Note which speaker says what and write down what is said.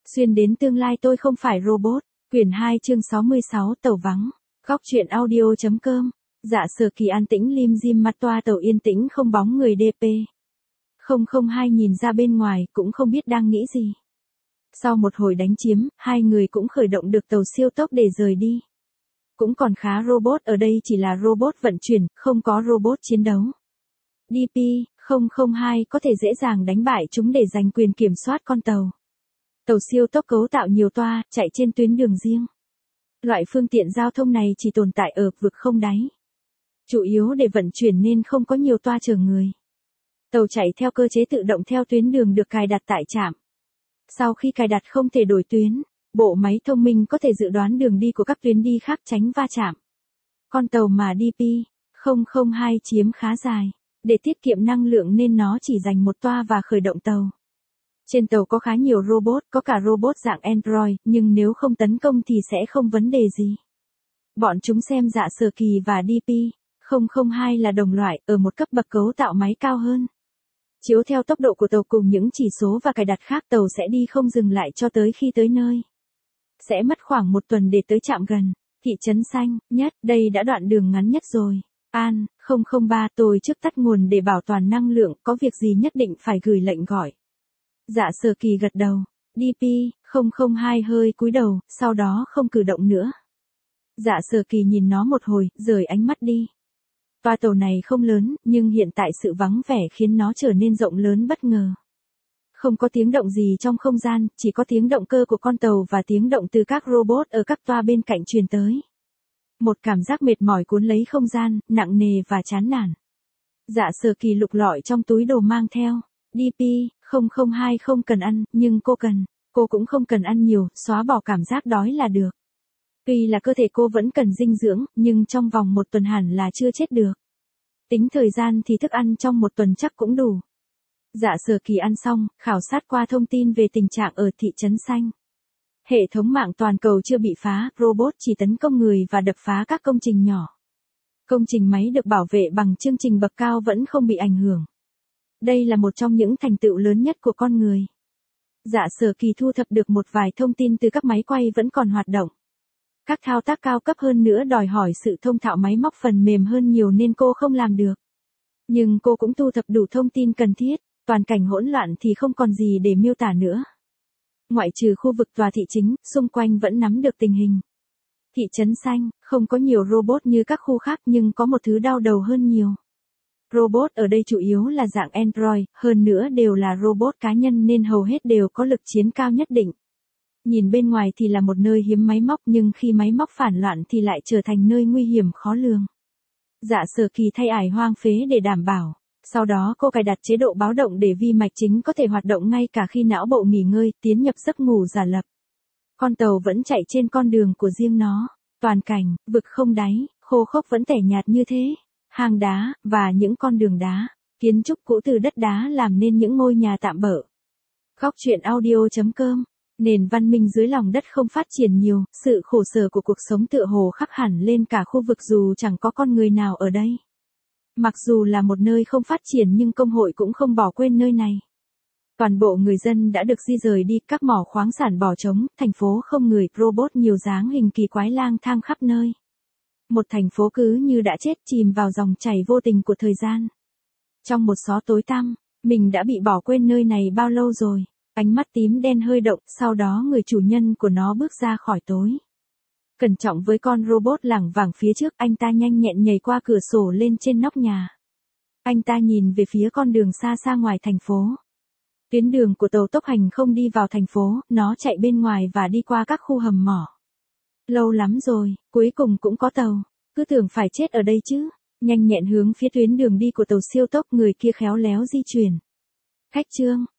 Speaker 1: Xuyên đến tương lai tôi không phải robot. Quyển 2 chương 66 tàu vắng. Góc truyện audio.com. Dạ Sở Kỳ an tĩnh lim dim mặt toa tàu yên tĩnh không bóng người DP. 002 nhìn ra bên ngoài cũng không biết đang nghĩ gì. Sau một hồi đánh chiếm, hai người cũng khởi động được tàu siêu tốc để rời đi. Cũng còn khá robot ở đây chỉ là robot vận chuyển, không có robot chiến đấu. DP 002 có thể dễ dàng đánh bại chúng để giành quyền kiểm soát con tàu. Tàu siêu tốc cấu tạo nhiều toa, chạy trên tuyến đường riêng. Loại phương tiện giao thông này chỉ tồn tại ở vực không đáy. Chủ yếu để vận chuyển nên không có nhiều toa chở người. Tàu chạy theo cơ chế tự động theo tuyến đường được cài đặt tại trạm. Sau khi cài đặt không thể đổi tuyến, bộ máy thông minh có thể dự đoán đường đi của các tuyến đi khác tránh va chạm. Con tàu mà DP 002 chiếm khá dài, để tiết kiệm năng lượng nên nó chỉ dành một toa và khởi động tàu. Trên tàu có khá nhiều robot, có cả robot dạng Android, nhưng nếu không tấn công thì sẽ không vấn đề gì. Bọn chúng xem Dạ Sở Kỳ và DP 002 là đồng loại, ở một cấp bậc cấu tạo máy cao hơn. Chiếu theo tốc độ của tàu cùng những chỉ số và cài đặt khác, tàu sẽ đi không dừng lại cho tới khi tới nơi. Sẽ mất khoảng 1 tuần để tới trạm gần, thị trấn xanh nhất, đây đã đoạn đường ngắn nhất rồi. An, 003 tôi trước tắt nguồn để bảo toàn năng lượng, có việc gì nhất định phải gửi lệnh gọi. Dạ Sở Kỳ gật đầu, DP 002 hơi cúi đầu, sau đó không cử động nữa. Dạ Sở Kỳ nhìn nó một hồi, rời ánh mắt đi. Toa tàu này không lớn, nhưng hiện tại sự vắng vẻ khiến nó trở nên rộng lớn bất ngờ. Không có tiếng động gì trong không gian, chỉ có tiếng động cơ của con tàu và tiếng động từ các robot ở các toa bên cạnh truyền tới. Một cảm giác mệt mỏi cuốn lấy không gian, nặng nề và chán nản. Dạ Sở Kỳ lục lọi trong túi đồ mang theo. DP 002 không cần ăn, nhưng cô cần. Cô cũng không cần ăn nhiều, xóa bỏ cảm giác đói là được. Tuy là cơ thể cô vẫn cần dinh dưỡng, nhưng trong vòng 1 tuần hẳn là chưa chết được. Tính thời gian thì thức ăn trong 1 tuần chắc cũng đủ. Dạ Sở Kỳ ăn xong, khảo sát qua thông tin về tình trạng ở thị trấn xanh. Hệ thống mạng toàn cầu chưa bị phá, robot chỉ tấn công người và đập phá các công trình nhỏ. Công trình máy được bảo vệ bằng chương trình bậc cao vẫn không bị ảnh hưởng. Đây là một trong những thành tựu lớn nhất của con người. Dạ Sở Kỳ thu thập được một vài thông tin từ các máy quay vẫn còn hoạt động. Các thao tác cao cấp hơn nữa đòi hỏi sự thông thạo máy móc phần mềm hơn nhiều nên cô không làm được. Nhưng cô cũng thu thập đủ thông tin cần thiết, toàn cảnh hỗn loạn thì không còn gì để miêu tả nữa. Ngoại trừ khu vực tòa thị chính, xung quanh vẫn nắm được tình hình. Thị trấn xanh, không có nhiều robot như các khu khác nhưng có một thứ đau đầu hơn nhiều. Robot ở đây chủ yếu là dạng Android, hơn nữa đều là robot cá nhân nên hầu hết đều có lực chiến cao nhất định. Nhìn bên ngoài thì là một nơi hiếm máy móc nhưng khi máy móc phản loạn thì lại trở thành nơi nguy hiểm khó lường. Dạ Sở Kỳ thay ải hoang phế để đảm bảo. Sau đó cô cài đặt chế độ báo động để vi mạch chính có thể hoạt động ngay cả khi não bộ nghỉ ngơi, tiến nhập giấc ngủ giả lập. Con tàu vẫn chạy trên con đường của riêng nó. Toàn cảnh, vực không đáy, khô khốc vẫn tẻ nhạt như thế. Hang đá, và những con đường đá. Kiến trúc cũ từ đất đá làm nên những ngôi nhà tạm bợ. Góc truyện audio.com. Nền văn minh dưới lòng đất không phát triển nhiều, sự khổ sở của cuộc sống tựa hồ khắc hẳn lên cả khu vực dù chẳng có con người nào ở đây. Mặc dù là một nơi không phát triển nhưng công hội cũng không bỏ quên nơi này. Toàn bộ người dân đã được di rời đi, các mỏ khoáng sản bỏ trống, thành phố không người, robot nhiều dáng hình kỳ quái lang thang khắp nơi. Một thành phố cứ như đã chết chìm vào dòng chảy vô tình của thời gian. Trong một xó tối tăm, mình đã bị bỏ quên nơi này bao lâu rồi. Ánh mắt tím đen hơi động, sau đó người chủ nhân của nó bước ra khỏi tối. Cẩn trọng với con robot lẳng vẳng phía trước, anh ta nhanh nhẹn nhảy qua cửa sổ lên trên nóc nhà. Anh ta nhìn về phía con đường xa xa ngoài thành phố. Tuyến đường của tàu tốc hành không đi vào thành phố, nó chạy bên ngoài và đi qua các khu hầm mỏ. Lâu lắm rồi, cuối cùng cũng có tàu. Cứ tưởng phải chết ở đây chứ. Nhanh nhẹn hướng phía tuyến đường đi của tàu siêu tốc, người kia khéo léo di chuyển. Khách trương,